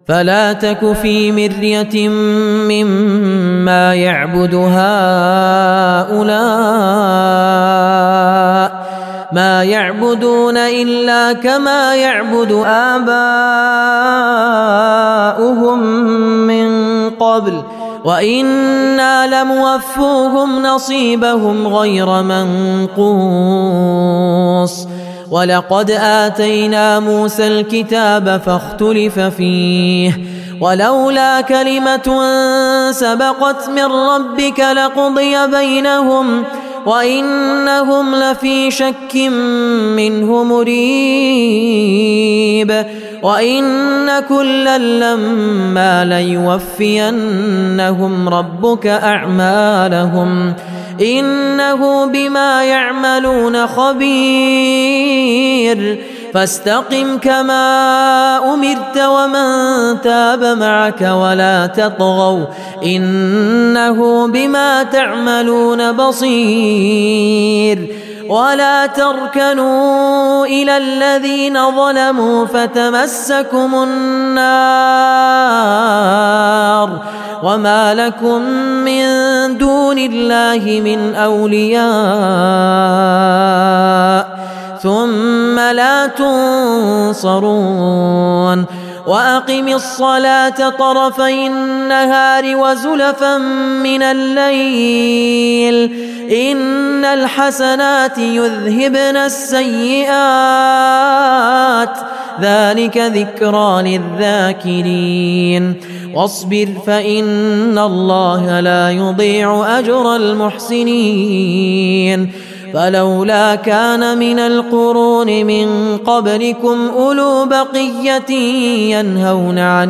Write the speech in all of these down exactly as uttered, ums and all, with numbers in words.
فلا تك في مرية مما يعبد هؤلاء ما يعبدون إلا كما يعبد آباؤهم من قبل وإنا لموفوهم نصيبهم غير منقوص ولقد آتينا موسى الكتاب فاختلف فيه ولولا كلمة سبقت من ربك لقضي بينهم وإنهم لفي شك منه مريب وإن كلا لما ليوفينهم ربك أعمالهم إنه بما يعملون خبير فاستقم كما أمرت ومن تاب معك ولا تطغوا إنه بما تعملون بصير ولا تركنوا إلى الذين ظلموا فتمسكم النار وما لكم من دون الله من أولياء ثم لا تنصرون وأقم الصلاة طرفي النهار وزلفا من الليل إن الحسنات يذهبن السيئات ذلك ذكرى للذاكرين واصبر فإن الله لا يضيع أجر المحسنين فلولا كان من القرون من قبلكم أولو بقية ينهون عن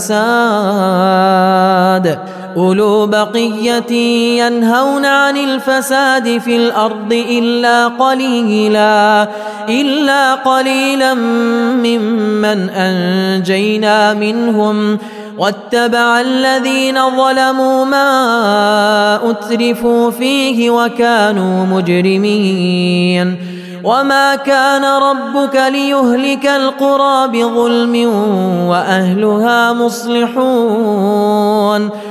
الفساد أولو بقية ينهون عن الفساد في الأرض إلا قليلا إلا قليلا ممن أنجينا منهم واتبع الذين ظلموا ما أترفوا فيه وكانوا مجرمين وما كان ربك ليهلك القرى بظلم وأهلها مصلحون